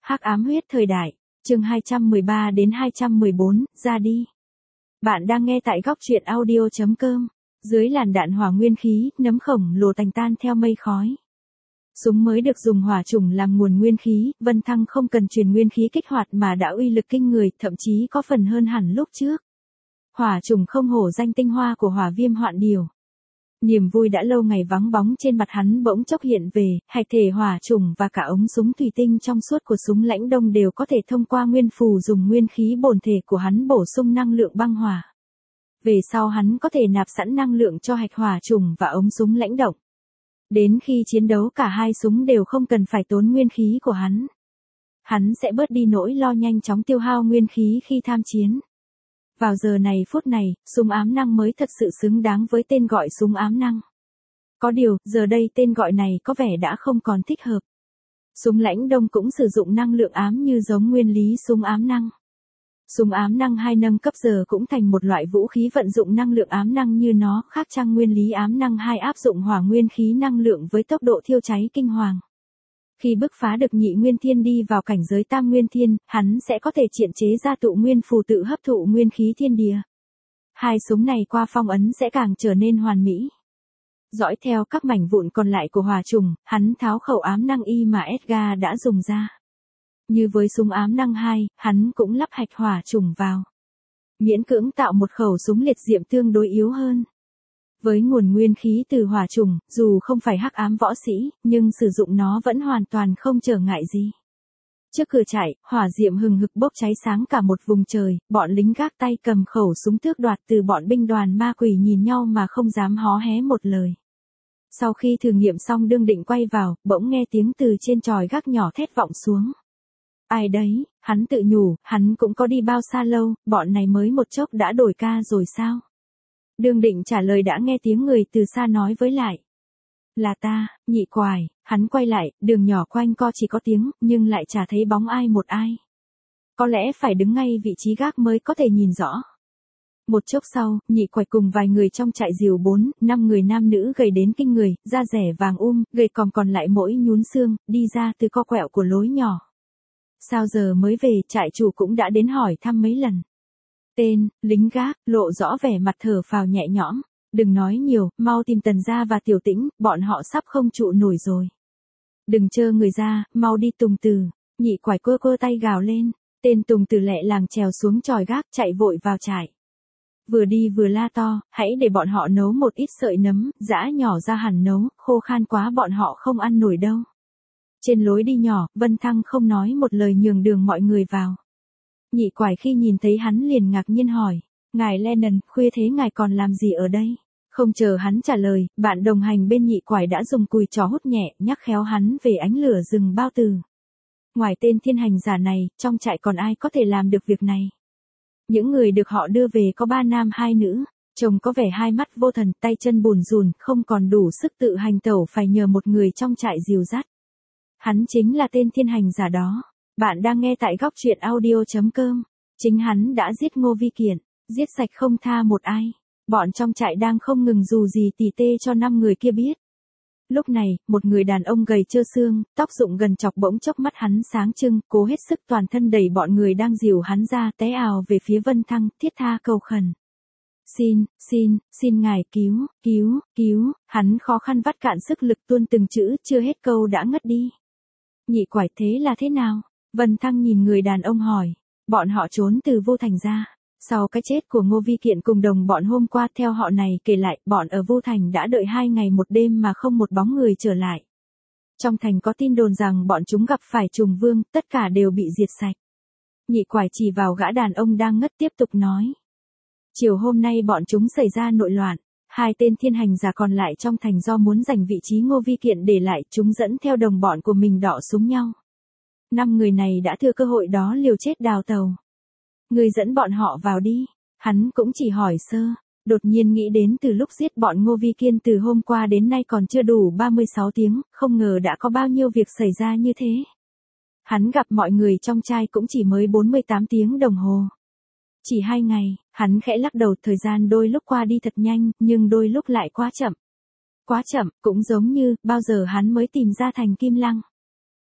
Hắc ám huyết thời đại, chương 213 đến 214, ra đi. Bạn đang nghe tại góc truyện audio.com. Dưới làn đạn hỏa nguyên khí, nấm khổng lồ tành tan theo mây khói. Súng mới được dùng hỏa chủng làm nguồn nguyên khí, Vân Thăng không cần truyền nguyên khí kích hoạt mà đã uy lực kinh người, thậm chí có phần hơn hẳn lúc trước. Hỏa chủng không hổ danh tinh hoa của Hỏa Viêm Hoạn Điểu. Niềm vui đã lâu ngày vắng bóng trên mặt hắn bỗng chốc hiện về, hạch thể hỏa chủng và cả ống súng thủy tinh trong suốt của súng Lãnh Đông đều có thể thông qua nguyên phù dùng nguyên khí bổn thể của hắn bổ sung năng lượng băng hỏa. Về sau hắn có thể nạp sẵn năng lượng cho hạch hỏa chủng và ống súng lãnh động. Đến khi chiến đấu cả hai súng đều không cần phải tốn nguyên khí của hắn. Hắn sẽ bớt đi nỗi lo nhanh chóng tiêu hao nguyên khí khi tham chiến. Vào giờ này phút này, súng ám năng mới thật sự xứng đáng với tên gọi súng ám năng. Có điều, giờ đây tên gọi này có vẻ đã không còn thích hợp. Súng Lãnh Đông cũng sử dụng năng lượng ám như giống nguyên lý súng ám năng. Súng ám năng 2 nâng cấp giờ cũng thành một loại vũ khí vận dụng năng lượng ám năng như nó, khác chăng nguyên lý ám năng 2 áp dụng hỏa nguyên khí năng lượng với tốc độ thiêu cháy kinh hoàng. Khi bứt phá được nhị nguyên thiên đi vào cảnh giới tam nguyên thiên, hắn sẽ có thể triện chế ra tụ nguyên phù tự hấp thụ nguyên khí thiên địa. Hai súng này qua phong ấn sẽ càng trở nên hoàn mỹ. Dõi theo các mảnh vụn còn lại của hỏa trùng, hắn tháo khẩu ám năng y mà Edgar đã dùng ra. Như với súng ám năng 2, hắn cũng lắp hạch hỏa trùng vào. Miễn cưỡng tạo một khẩu súng liệt diệm tương đối yếu hơn. Với nguồn nguyên khí từ hỏa trùng, dù không phải hắc ám võ sĩ, nhưng sử dụng nó vẫn hoàn toàn không trở ngại gì. Trước cửa trại, hỏa diệm hừng hực bốc cháy sáng cả một vùng trời, bọn lính gác tay cầm khẩu súng tước đoạt từ bọn binh đoàn ma quỷ nhìn nhau mà không dám hó hé một lời. Sau khi thử nghiệm xong đương định quay vào, bỗng nghe tiếng từ trên chòi gác nhỏ thét vọng xuống. Ai đấy, hắn tự nhủ, hắn cũng có đi bao xa lâu, bọn này mới một chốc đã đổi ca rồi sao? Đương định trả lời đã nghe tiếng người từ xa nói với lại. Là ta, Nhị Quài. Hắn quay lại, đường nhỏ quanh co chỉ có tiếng, nhưng lại chả thấy bóng ai một ai. Có lẽ phải đứng ngay vị trí gác mới có thể nhìn rõ. Một chốc sau, Nhị Quài cùng vài người trong trại dìu 4-5 người nam nữ gầy đến kinh người, da rẻ vàng gầy còm còn lại mỗi nhún xương, đi ra từ co quẹo của lối nhỏ. Sao giờ mới về, trại chủ cũng đã đến hỏi thăm mấy lần. Tên, lính gác, lộ rõ vẻ mặt thở phào nhẹ nhõm. Đừng nói nhiều, mau tìm Tần gia và Tiểu Tĩnh, bọn họ sắp không trụ nổi rồi. Đừng chơ người ra, mau đi Tùng Từ. Nhị Quải quơ tay gào lên. Tên Tùng Từ lẹ làng trèo xuống chòi gác chạy vội vào trại. Vừa đi vừa la to, hãy để bọn họ nấu một ít sợi nấm, giã nhỏ ra hẳn nấu, khô khan quá bọn họ không ăn nổi đâu. Trên lối đi nhỏ, Vân Thăng không nói một lời nhường đường mọi người vào. Nhị Quải khi nhìn thấy hắn liền ngạc nhiên hỏi, ngài Lennon, khuya thế ngài còn làm gì ở đây? Không chờ hắn trả lời, bạn đồng hành bên Nhị Quải đã dùng cùi trò hút nhẹ, nhắc khéo hắn về ánh lửa rừng bao từ. Ngoài tên thiên hành giả này, trong trại còn ai có thể làm được việc này? Những người được họ đưa về có 3 nam 2 nữ, chồng có vẻ hai mắt vô thần, tay chân bùn rùn, không còn đủ sức tự hành tẩu phải nhờ một người trong trại dìu dắt. Hắn chính là tên thiên hành giả đó. Bạn đang nghe tại góc truyện audio.com. Chính hắn đã giết Ngô Vi Kiện, giết sạch không tha một ai. Bọn trong trại đang không ngừng dù gì tỉ tê cho 5 người kia biết. Lúc này, một người đàn ông gầy trơ xương, tóc rụng gần chọc bỗng chốc mắt hắn sáng trưng, cố hết sức toàn thân đẩy bọn người đang dìu hắn ra té ào về phía Vân Thăng, thiết tha cầu khẩn. Xin ngài cứu, hắn khó khăn vắt cạn sức lực tuôn từng chữ, chưa hết câu đã ngất đi. Nhị Quải thế là thế nào? Vân Thăng nhìn người đàn ông hỏi. Bọn họ trốn từ Vô Thành ra. Sau cái chết của Ngô Vi Kiện cùng đồng bọn hôm qua theo họ này kể lại, bọn ở Vô Thành đã đợi 2 ngày một đêm mà không một bóng người trở lại. Trong thành có tin đồn rằng bọn chúng gặp phải trùng vương, tất cả đều bị diệt sạch. Nhị Quải chỉ vào gã đàn ông đang ngất tiếp tục nói. Chiều hôm nay bọn chúng xảy ra nội loạn. 2 tên thiên hành giả còn lại trong thành do muốn giành vị trí Ngô Vi Kiện để lại, chúng dẫn theo đồng bọn của mình đọ súng nhau. 5 người này đã thừa cơ hội đó liều chết đào tàu. Người dẫn bọn họ vào đi. Hắn cũng chỉ hỏi sơ. Đột nhiên nghĩ đến từ lúc giết bọn Ngô Vi Kiên từ hôm qua đến nay còn chưa đủ 36 tiếng, không ngờ đã có bao nhiêu việc xảy ra như thế. Hắn gặp mọi người trong trai cũng chỉ mới 48 tiếng đồng hồ. Chỉ 2 ngày, hắn khẽ lắc đầu, thời gian đôi lúc qua đi thật nhanh, nhưng đôi lúc lại quá chậm. Quá chậm, cũng giống như, bao giờ hắn mới tìm ra thành Kim Lăng.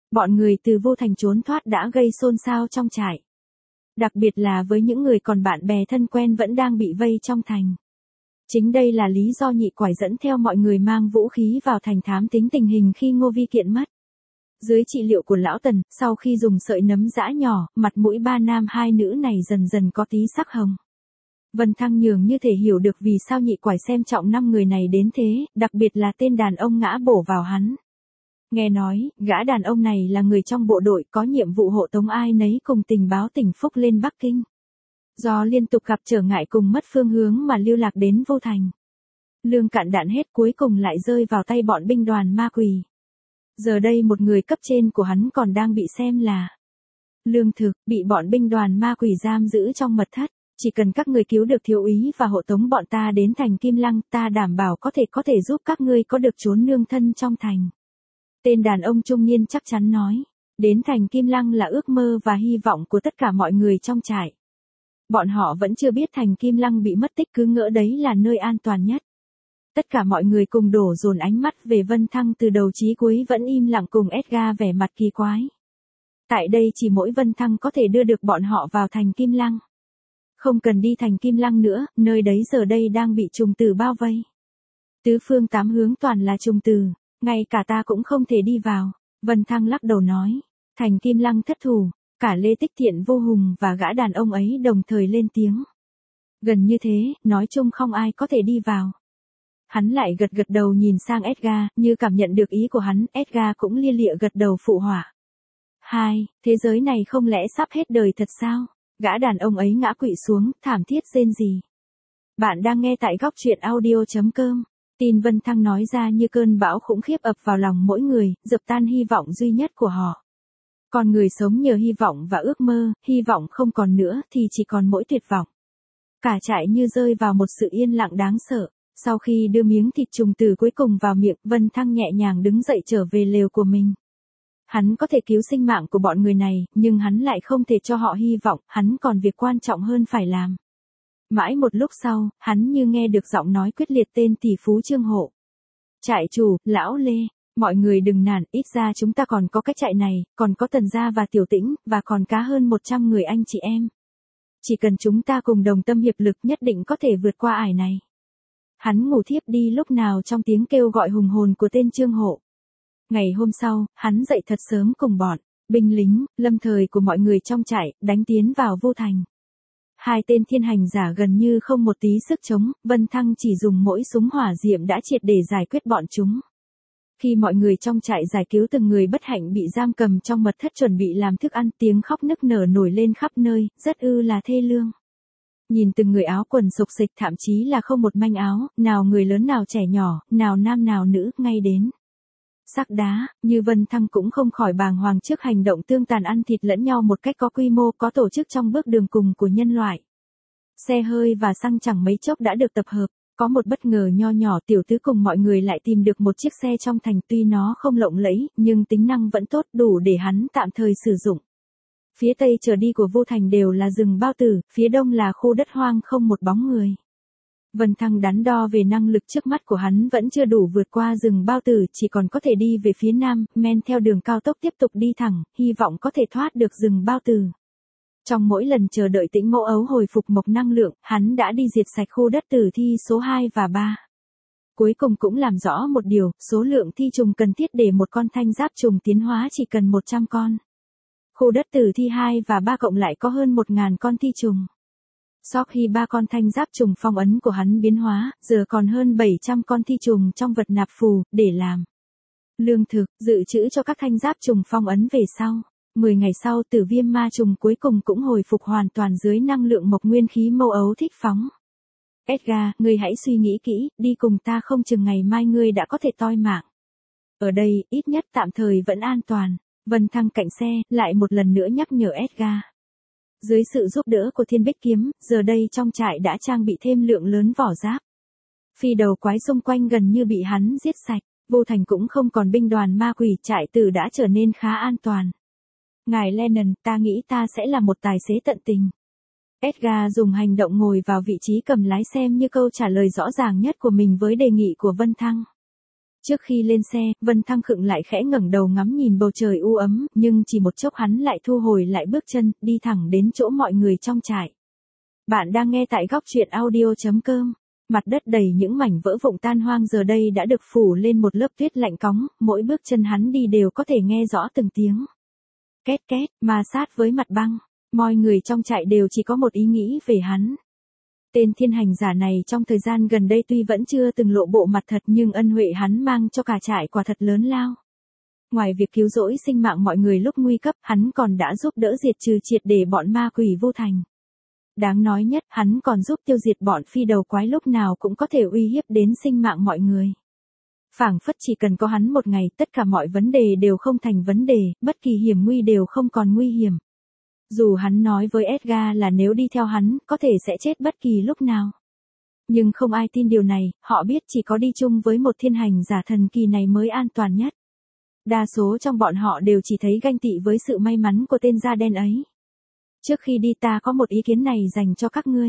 Bọn người từ Vô Thành trốn thoát đã gây xôn xao trong trại. Đặc biệt là với những người còn bạn bè thân quen vẫn đang bị vây trong thành. Chính đây là lý do nhị quải dẫn theo mọi người mang vũ khí vào thành thám tính tình hình khi Ngô Vi Kiện mất. Dưới trị liệu của lão Tần, sau khi dùng sợi nấm giã nhỏ, mặt mũi ba nam hai nữ này dần dần có tí sắc hồng. Vân Thăng nhường như thể hiểu được vì sao nhị quải xem trọng 5 người này đến thế, đặc biệt là tên đàn ông ngã bổ vào hắn. Nghe nói, gã đàn ông này là người trong bộ đội có nhiệm vụ hộ tống ai nấy cùng tình báo tỉnh Phúc lên Bắc Kinh. Do liên tục gặp trở ngại cùng mất phương hướng mà lưu lạc đến Vô Thành. Lương cạn đạn hết cuối cùng lại rơi vào tay bọn binh đoàn ma quỷ. Giờ đây một người cấp trên của hắn còn đang bị xem là lương thực, bị bọn binh đoàn ma quỷ giam giữ trong mật thất. Chỉ cần các người cứu được thiếu úy và hộ tống bọn ta đến thành Kim Lăng, ta đảm bảo có thể giúp các ngươi có được chốn nương thân trong thành. Tên đàn ông trung niên chắc chắn nói, đến thành Kim Lăng là ước mơ và hy vọng của tất cả mọi người trong trại. Bọn họ vẫn chưa biết thành Kim Lăng bị mất tích cứ ngỡ đấy là nơi an toàn nhất. Tất cả mọi người cùng đổ dồn ánh mắt về Vân Thăng từ đầu chí cuối vẫn im lặng cùng Edgar vẻ mặt kỳ quái. Tại đây chỉ mỗi Vân Thăng có thể đưa được bọn họ vào thành Kim Lăng. Không cần đi thành Kim Lăng nữa, nơi đấy giờ đây đang bị trùng tử bao vây. Tứ phương tám hướng toàn là trùng tử, ngay cả ta cũng không thể đi vào. Vân Thăng lắc đầu nói, thành Kim Lăng thất thủ, cả Lê Tích Thiện Vô Hùng và gã đàn ông ấy đồng thời lên tiếng. Gần như thế, nói chung không ai có thể đi vào. Hắn lại gật gật đầu nhìn sang Edgar, như cảm nhận được ý của hắn, Edgar cũng lia lịa gật đầu phụ họa. Thế giới này không lẽ sắp hết đời thật sao? Gã đàn ông ấy ngã quỵ xuống, thảm thiết rên rỉ. Bạn đang nghe tại góc truyện audio.com. Tin Vân Thăng nói ra như cơn bão khủng khiếp ập vào lòng mỗi người, dập tan hy vọng duy nhất của họ. Con người sống nhờ hy vọng và ước mơ, hy vọng không còn nữa thì chỉ còn mỗi tuyệt vọng. Cả trại như rơi vào một sự yên lặng đáng sợ. Sau khi đưa miếng thịt trùng tử cuối cùng vào miệng, Vân Thăng nhẹ nhàng đứng dậy trở về lều của mình. Hắn có thể cứu sinh mạng của bọn người này, nhưng hắn lại không thể cho họ hy vọng, hắn còn việc quan trọng hơn phải làm. Mãi một lúc sau, hắn như nghe được giọng nói quyết liệt tên tỷ phú Trương Hộ. Trại chủ, lão Lê, mọi người đừng nản, ít ra chúng ta còn có cái trại này, còn có Tần Gia và Tiểu Tĩnh, và còn cá hơn 100 người anh chị em. Chỉ cần chúng ta cùng đồng tâm hiệp lực nhất định có thể vượt qua ải này. Hắn ngủ thiếp đi lúc nào trong tiếng kêu gọi hùng hồn của tên Trương Hộ. Ngày hôm sau, hắn dậy thật sớm cùng bọn binh lính, lâm thời của mọi người trong trại, đánh tiến vào Vô Thành. Hai tên thiên hành giả gần như không một tí sức chống, Vân Thăng chỉ dùng mỗi súng hỏa diệm đã triệt để giải quyết bọn chúng. Khi mọi người trong trại giải cứu từng người bất hạnh bị giam cầm trong mật thất chuẩn bị làm thức ăn, tiếng khóc nức nở nổi lên khắp nơi, rất là thê lương. Nhìn từng người áo quần xộc xịch, thậm chí là không một manh áo, nào người lớn nào trẻ nhỏ, nào nam nào nữ, ngay đến xác đá, như Vân Thăng cũng không khỏi bàng hoàng trước hành động tương tàn ăn thịt lẫn nhau một cách có quy mô, có tổ chức trong bước đường cùng của nhân loại. Xe hơi và xăng chẳng mấy chốc đã được tập hợp, có một bất ngờ nho nhỏ, Tiểu Tứ cùng mọi người lại tìm được một chiếc xe trong thành, tuy nó không lộng lẫy, nhưng tính năng vẫn tốt, đủ để hắn tạm thời sử dụng. Phía tây trở đi của Vô Thành đều là rừng bao tử, phía đông là khu đất hoang không một bóng người. Vân Thăng đắn đo về năng lực trước mắt của hắn vẫn chưa đủ vượt qua rừng bao tử, chỉ còn có thể đi về phía nam, men theo đường cao tốc tiếp tục đi thẳng, hy vọng có thể thoát được rừng bao tử. Trong mỗi lần chờ đợi Tĩnh Mẫu Ấu hồi phục mộc năng lượng, hắn đã đi diệt sạch khu đất tử thi số 2 và 3. Cuối cùng cũng làm rõ một điều, số lượng thi trùng cần thiết để một con thanh giáp trùng tiến hóa chỉ cần 100 con. Khu đất tử thi 2 và 3 cộng lại có hơn 1.000 con thi trùng. Sau khi 3 con thanh giáp trùng phong ấn của hắn biến hóa, giờ còn hơn 700 con thi trùng trong vật nạp phù, để làm lương thực, dự trữ cho các thanh giáp trùng phong ấn về sau. 10 ngày sau, Tử Viêm ma trùng cuối cùng cũng hồi phục hoàn toàn dưới năng lượng mộc nguyên khí Mâu Ấu thích phóng. Edgar, ngươi hãy suy nghĩ kỹ, đi cùng ta không chừng ngày mai ngươi đã có thể toi mạng. Ở đây, ít nhất tạm thời vẫn an toàn. Vân Thăng cạnh xe, lại một lần nữa nhắc nhở Edgar. Dưới sự giúp đỡ của Thiên Bích Kiếm, giờ đây trong trại đã trang bị thêm lượng lớn vỏ giáp. Phi đầu quái xung quanh gần như bị hắn giết sạch, Vô Thành cũng không còn binh đoàn ma quỷ, trại tử đã trở nên khá an toàn. Ngài Lennon, ta nghĩ ta sẽ là một tài xế tận tình. Edgar dùng hành động ngồi vào vị trí cầm lái xem như câu trả lời rõ ràng nhất của mình với đề nghị của Vân Thăng. Trước khi lên xe, Vân Thăng khựng lại khẽ ngẩng đầu ngắm nhìn bầu trời u ấm, nhưng chỉ một chốc hắn lại thu hồi lại bước chân, đi thẳng đến chỗ mọi người trong trại. Bạn đang nghe tại góc truyện audio.com. Mặt đất đầy những mảnh vỡ vụn tan hoang giờ đây đã được phủ lên một lớp tuyết lạnh cóng, mỗi bước chân hắn đi đều có thể nghe rõ từng tiếng. Két két, ma sát với mặt băng. Mọi người trong trại đều chỉ có một ý nghĩ về hắn. Tên thiên hành giả này trong thời gian gần đây tuy vẫn chưa từng lộ bộ mặt thật nhưng ân huệ hắn mang cho cả trại quả thật lớn lao. Ngoài việc cứu rỗi sinh mạng mọi người lúc nguy cấp, hắn còn đã giúp đỡ diệt trừ triệt để bọn ma quỷ vô thành. Đáng nói nhất, hắn còn giúp tiêu diệt bọn phi đầu quái lúc nào cũng có thể uy hiếp đến sinh mạng mọi người. Phảng phất chỉ cần có hắn một ngày, tất cả mọi vấn đề đều không thành vấn đề, bất kỳ hiểm nguy đều không còn nguy hiểm. Dù hắn nói với Edgar là nếu đi theo hắn, có thể sẽ chết bất kỳ lúc nào. Nhưng không ai tin điều này, họ biết chỉ có đi chung với một thiên hành giả thần kỳ này mới an toàn nhất. Đa số trong bọn họ đều chỉ thấy ganh tị với sự may mắn của tên da đen ấy. Trước khi đi ta có một ý kiến này dành cho các ngươi.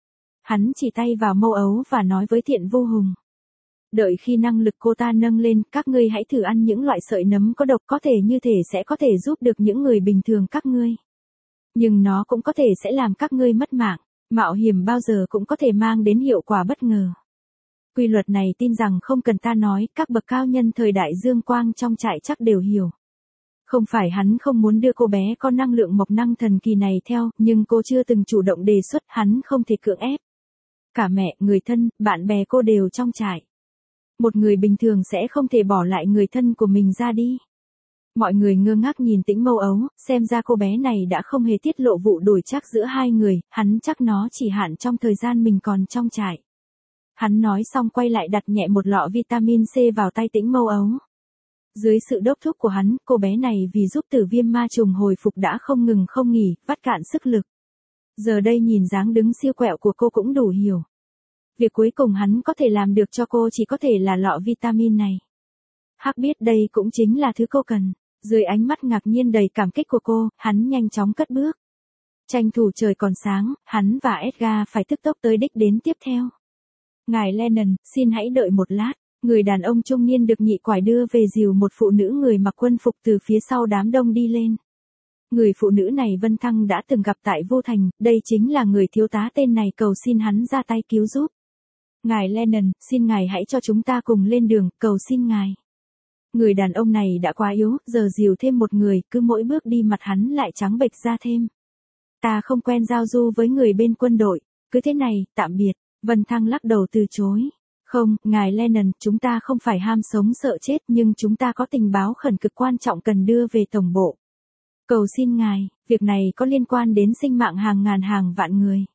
Hắn chỉ tay vào Mâu Ấu và nói với Thiện Vô Hùng. Đợi khi năng lực cô ta nâng lên, các ngươi hãy thử ăn những loại sợi nấm có độc, có thể như thể sẽ có thể giúp được những người bình thường các ngươi. Nhưng nó cũng có thể sẽ làm các ngươi mất mạng, mạo hiểm bao giờ cũng có thể mang đến hiệu quả bất ngờ. Quy luật này tin rằng không cần ta nói, các bậc cao nhân thời đại dương quang trong trại chắc đều hiểu. Không phải hắn không muốn đưa cô bé có năng lượng mộc năng thần kỳ này theo, nhưng cô chưa từng chủ động đề xuất, hắn không thể cưỡng ép. Cả mẹ, người thân, bạn bè cô đều trong trại. Một người bình thường sẽ không thể bỏ lại người thân của mình ra đi. Mọi người ngơ ngác nhìn Tĩnh Mâu Ấu, xem ra cô bé này đã không hề tiết lộ vụ đổi trác giữa hai người, hắn chắc nó chỉ hạn trong thời gian mình còn trong trại. Hắn nói xong quay lại đặt nhẹ một lọ vitamin C vào tay Tĩnh Mâu Ấu. Dưới sự đốc thúc của hắn, cô bé này vì giúp Tử Viêm ma trùng hồi phục đã không ngừng không nghỉ, vắt cạn sức lực. Giờ đây nhìn dáng đứng siêu quẹo của cô cũng đủ hiểu. Việc cuối cùng hắn có thể làm được cho cô chỉ có thể là lọ vitamin này. Hắc biết đây cũng chính là thứ cô cần. Dưới ánh mắt ngạc nhiên đầy cảm kích của cô, hắn nhanh chóng cất bước. Tranh thủ trời còn sáng, hắn và Edgar phải tức tốc tới đích đến tiếp theo. Ngài Lennon, xin hãy đợi một lát. Người đàn ông trung niên được nhị quải đưa về dìu một phụ nữ người mặc quân phục từ phía sau đám đông đi lên. Người phụ nữ này Vân Thăng đã từng gặp tại Vô Thành, đây chính là người thiếu tá tên này cầu xin hắn ra tay cứu giúp. Ngài Lennon, xin ngài hãy cho chúng ta cùng lên đường, cầu xin ngài. Người đàn ông này đã quá yếu, giờ dìu thêm một người, cứ mỗi bước đi mặt hắn lại trắng bệch ra thêm. Ta không quen giao du với người bên quân đội, cứ thế này, tạm biệt. Vân Thăng lắc đầu từ chối. Không, ngài Lennon, chúng ta không phải ham sống sợ chết nhưng chúng ta có tình báo khẩn cực quan trọng cần đưa về tổng bộ. Cầu xin ngài, việc này có liên quan đến sinh mạng hàng ngàn hàng vạn người.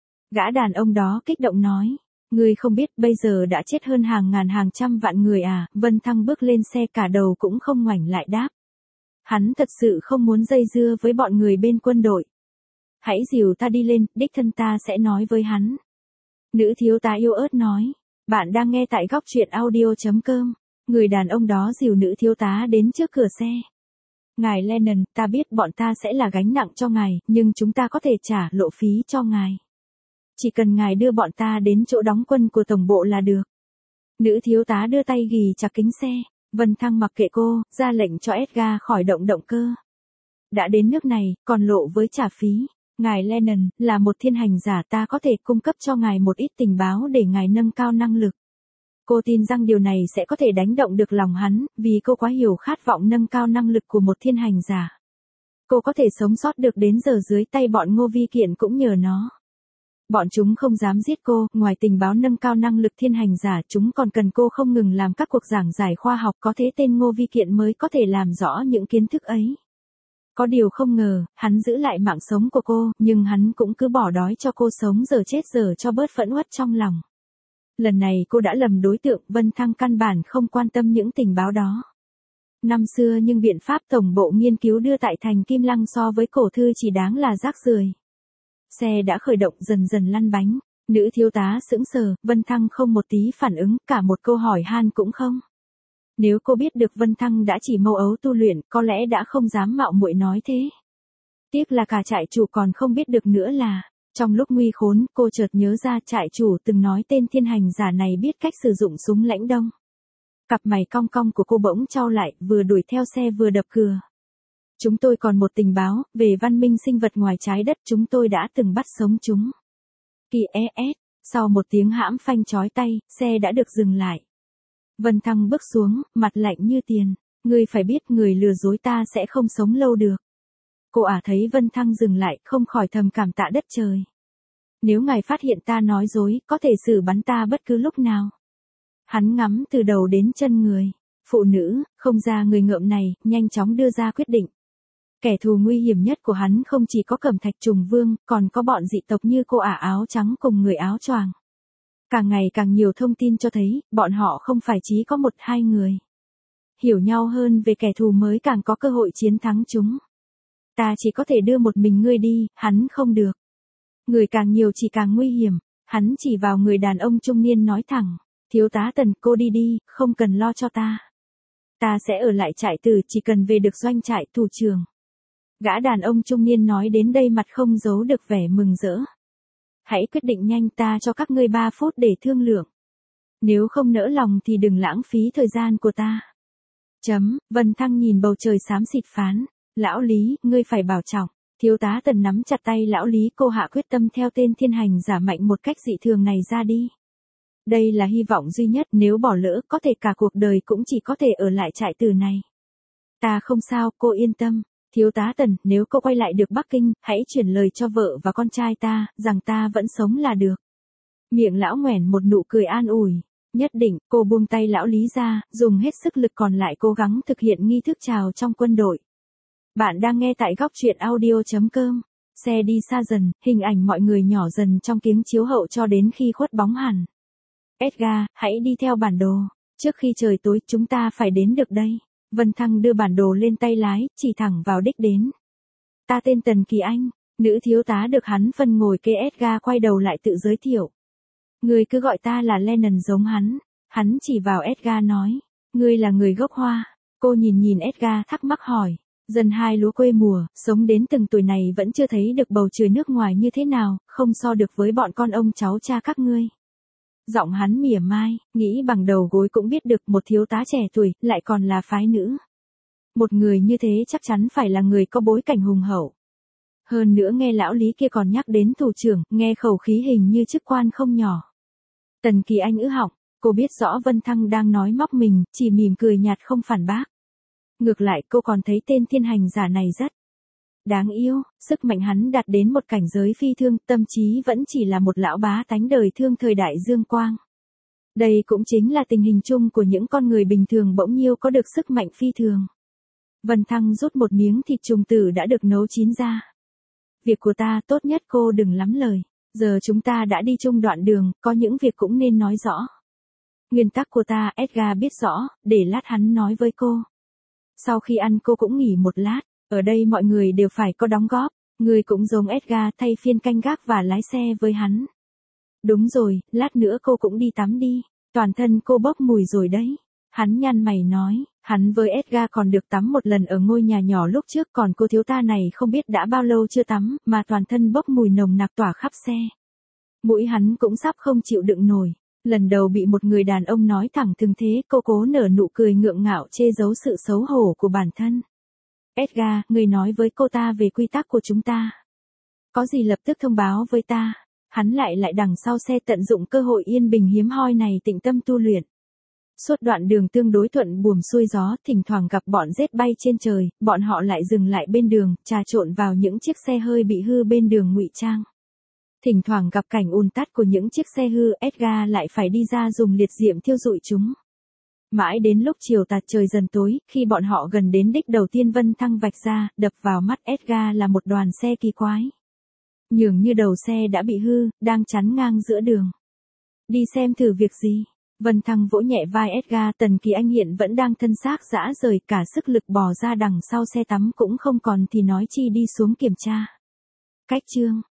Gã đàn ông đó kích động nói. Ngươi không biết bây giờ đã chết hơn hàng ngàn hàng trăm vạn người à, Vân Thăng bước lên xe cả đầu cũng không ngoảnh lại đáp. Hắn thật sự không muốn dây dưa với bọn người bên quân đội. Hãy dìu ta đi lên, đích thân ta sẽ nói với hắn. Nữ thiếu tá yếu ớt nói. Bạn đang nghe tại góc truyện audio.com. Người đàn ông đó dìu nữ thiếu tá đến trước cửa xe. Ngài Lennon, ta biết bọn ta sẽ là gánh nặng cho ngài, nhưng chúng ta có thể trả lộ phí cho ngài. Chỉ cần ngài đưa bọn ta đến chỗ đóng quân của tổng bộ là được. Nữ thiếu tá đưa tay ghì chặt kính xe. Vân Thăng mặc kệ cô, ra lệnh cho Edgar khỏi động cơ. Đã đến nước này, còn lộ với trả phí. Ngài Lennon, là một thiên hành giả ta có thể cung cấp cho ngài một ít tình báo để ngài nâng cao năng lực. Cô tin rằng điều này sẽ có thể đánh động được lòng hắn, vì cô quá hiểu khát vọng nâng cao năng lực của một thiên hành giả. Cô có thể sống sót được đến giờ dưới tay bọn Ngô Vi Kiện cũng nhờ nó. Bọn chúng không dám giết cô, ngoài tình báo nâng cao năng lực thiên hành giả chúng còn cần cô không ngừng làm các cuộc giảng giải khoa học, có thế tên Ngô Vi Kiện mới có thể làm rõ những kiến thức ấy. Có điều không ngờ, hắn giữ lại mạng sống của cô, nhưng hắn cũng cứ bỏ đói cho cô sống giờ chết giờ cho bớt phẫn uất trong lòng. Lần này cô đã lầm đối tượng, Vân Thăng căn bản không quan tâm những tình báo đó. Năm xưa nhưng biện pháp tổng bộ nghiên cứu đưa tại thành Kim Lăng so với cổ thư chỉ đáng là rác rưởi. Xe đã khởi động dần dần lăn bánh, nữ thiếu tá sững sờ, Vân Thăng không một tí phản ứng, cả một câu hỏi han cũng không. Nếu cô biết được Vân Thăng đã chỉ Mâu Ấu tu luyện, có lẽ đã không dám mạo muội nói thế. Tiếc là cả trại chủ còn không biết được nữa là, trong lúc nguy khốn, cô chợt nhớ ra trại chủ từng nói tên thiên hành giả này biết cách sử dụng súng lãnh đông. Cặp mày cong cong của cô bỗng chau lại, vừa đuổi theo xe vừa đập cửa. Chúng tôi còn một tình báo, về văn minh sinh vật ngoài trái đất, chúng tôi đã từng bắt sống chúng. KS, sau một tiếng hãm phanh chói tay, xe đã được dừng lại. Vân Thăng bước xuống, mặt lạnh như tiền. Ngươi phải biết người lừa dối ta sẽ không sống lâu được. Cô ả thấy Vân Thăng dừng lại, không khỏi thầm cảm tạ đất trời. Nếu ngài phát hiện ta nói dối, có thể xử bắn ta bất cứ lúc nào. Hắn ngắm từ đầu đến chân người. Phụ nữ, không ra người ngợm này, nhanh chóng đưa ra quyết định. Kẻ thù nguy hiểm nhất của hắn không chỉ có Cẩm Thạch Trùng Vương, còn có bọn dị tộc như cô ả áo trắng cùng người áo choàng. Càng ngày càng nhiều thông tin cho thấy, bọn họ không phải chỉ có một hai người. Hiểu nhau hơn về kẻ thù mới càng có cơ hội chiến thắng chúng. Ta chỉ có thể đưa một mình ngươi đi, hắn không được. Người càng nhiều chỉ càng nguy hiểm, hắn chỉ vào người đàn ông trung niên nói thẳng. Thiếu tá Tần, cô đi đi, không cần lo cho ta. Ta sẽ ở lại trại tử, chỉ cần về được doanh trại thủ trưởng. Gã đàn ông trung niên nói đến đây mặt không giấu được vẻ mừng rỡ. Hãy quyết định nhanh, ta cho các ngươi 3 phút để thương lượng. Nếu không nỡ lòng thì đừng lãng phí thời gian của ta. Vân Thăng nhìn bầu trời xám xịt phán. Lão Lý, ngươi phải bảo trọng. Thiếu tá Tần nắm chặt tay lão Lý, cô hạ quyết tâm theo tên thiên hành giả mạnh một cách dị thường này ra đi. Đây là hy vọng duy nhất, nếu bỏ lỡ có thể cả cuộc đời cũng chỉ có thể ở lại trại tử này. Ta không sao, cô yên tâm. Thiếu tá Tần, nếu cô quay lại được Bắc Kinh, hãy chuyển lời cho vợ và con trai ta, rằng ta vẫn sống là được. Miệng lão nhoẻn một nụ cười an ủi. Nhất định, cô buông tay lão Lý ra, dùng hết sức lực còn lại cố gắng thực hiện nghi thức chào trong quân đội. Bạn đang nghe tại góc truyện audio.com. Xe đi xa dần, hình ảnh mọi người nhỏ dần trong kính chiếu hậu cho đến khi khuất bóng hẳn. Edgar, hãy đi theo bản đồ. Trước khi trời tối, chúng ta phải đến được đây. Vân Thăng đưa bản đồ lên tay lái, chỉ thẳng vào đích đến. Ta tên Tần Kỳ Anh, nữ thiếu tá được hắn phân ngồi kế. Edgar quay đầu lại tự giới thiệu. Người cứ gọi ta là Lennon giống hắn. Hắn chỉ vào Edgar nói. Ngươi là người gốc Hoa. Cô nhìn Edgar thắc mắc hỏi. Dân hai lúa quê mùa, sống đến từng tuổi này vẫn chưa thấy được bầu trời nước ngoài như thế nào, không so được với bọn con ông cháu cha các ngươi. Giọng hắn mỉa mai, nghĩ bằng đầu gối cũng biết được một thiếu tá trẻ tuổi, lại còn là phái nữ. Một người như thế chắc chắn phải là người có bối cảnh hùng hậu. Hơn nữa nghe lão Lý kia còn nhắc đến thủ trưởng, nghe khẩu khí hình như chức quan không nhỏ. Tần Kỳ Anh ứ họng, cô biết rõ Vân Thăng đang nói móc mình, chỉ mỉm cười nhạt không phản bác. Ngược lại cô còn thấy tên thiên hành giả này rất đáng yêu, sức mạnh hắn đạt đến một cảnh giới phi thường, tâm trí vẫn chỉ là một lão bá tánh đời thương thời đại dương quang. Đây cũng chính là tình hình chung của những con người bình thường bỗng nhiêu có được sức mạnh phi thường. Vân Thăng rút một miếng thịt trùng tử đã được nấu chín ra. Việc của ta tốt nhất cô đừng lắm lời, giờ chúng ta đã đi chung đoạn đường, có những việc cũng nên nói rõ. Nguyên tắc của ta, Edgar biết rõ, để lát hắn nói với cô. Sau khi ăn cô cũng nghỉ một lát, ở đây mọi người đều phải có đóng góp, người cũng giống Edgar thay phiên canh gác và lái xe với hắn. Đúng rồi, lát nữa cô cũng đi tắm đi, toàn thân cô bốc mùi rồi đấy. Hắn nhăn mày nói, hắn với Edgar còn được tắm một lần ở ngôi nhà nhỏ lúc trước, còn cô thiếu ta này không biết đã bao lâu chưa tắm, mà toàn thân bốc mùi nồng nặc tỏa khắp xe. Mũi hắn cũng sắp không chịu đựng nổi. Lần đầu bị một người đàn ông nói thẳng thừng thế, cô cố nở nụ cười ngượng ngạo chê giấu sự xấu hổ của bản thân. Edgar, người nói với cô ta về quy tắc của chúng ta. Có gì lập tức thông báo với ta. Hắn lại đằng sau xe tận dụng cơ hội yên bình hiếm hoi này tĩnh tâm tu luyện. Suốt đoạn đường tương đối thuận buồm xuôi gió, thỉnh thoảng gặp bọn rết bay trên trời, bọn họ lại dừng lại bên đường, trà trộn vào những chiếc xe hơi bị hư bên đường ngụy trang. Thỉnh thoảng gặp cảnh ùn tắc của những chiếc xe hư, Edgar lại phải đi ra dùng liệt diệm thiêu rụi chúng. Mãi đến lúc chiều tạt trời dần tối, khi bọn họ gần đến đích đầu tiên Vân Thăng vạch ra, đập vào mắt Edgar là một đoàn xe kỳ quái. Nhường như đầu xe đã bị hư, đang chắn ngang giữa đường. Đi xem thử việc gì. Vân Thăng vỗ nhẹ vai Edgar. Tần Kỳ Anh hiện vẫn đang thân xác rã rời, cả sức lực bò ra đằng sau xe tắm cũng không còn thì nói chi đi xuống kiểm tra. Cách chương